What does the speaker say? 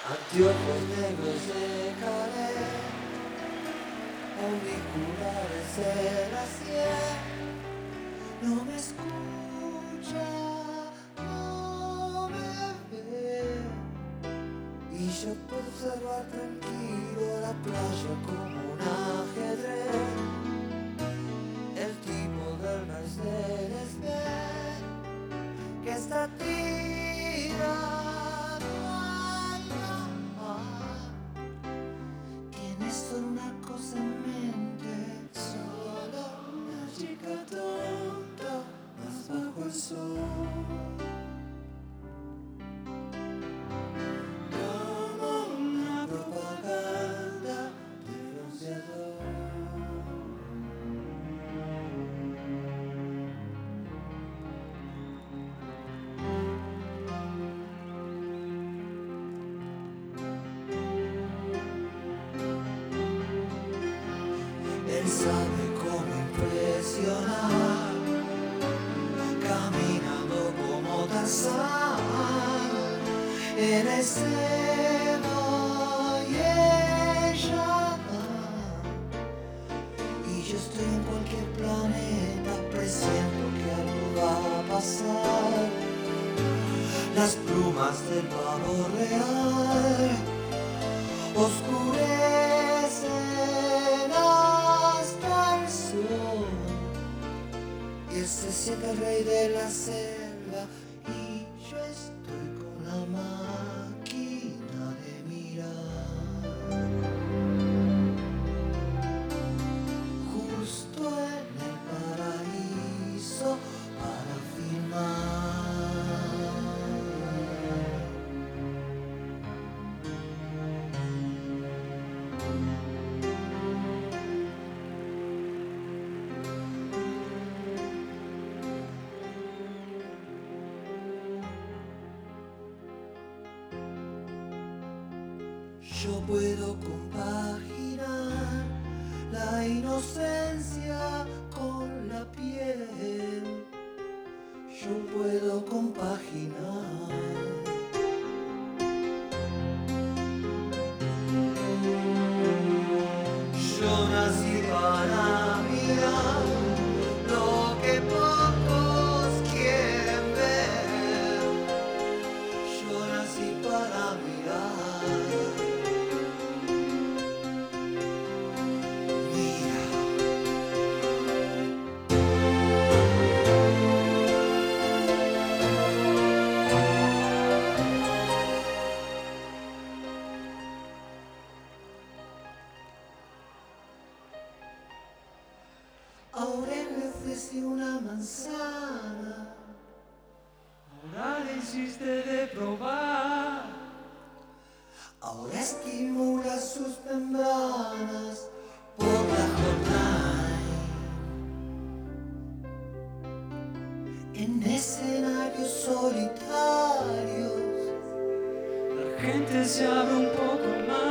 Anteojos negros dejaré, auriculares en la sien. No me escucha, no me ve. Y yo puedo observar tranquilo la playa como un ajedrez. El tipo del Mercedes-Benz que está tirado al mar. Tiene solo una cosa en mente, solo una chica tonta más bajo el sol. Como una propaganda de bronceador. Él sabe cómo impresionar, caminando como Tarzán. Él es Eva y ella, y yo estoy en cualquier planeta, presiento que algo va a pasar. Las plumas del pavo real oscurecen hasta el sol. Y él se siente el rey de la selva y yo estoy con la máquina de mirar. Justo en el paraíso para filmar. Yo puedo compaginar la inocencia con la piel. Yo puedo compaginar. Yo nací para mirar lo que pocos quieren ver. Yo nací para mirar. Ahora le ofrecí una manzana, Ahora le hiciste de probar. ahora estimula sus membranas por la jornada. En escenarios solitarios, La gente se abre un poco más.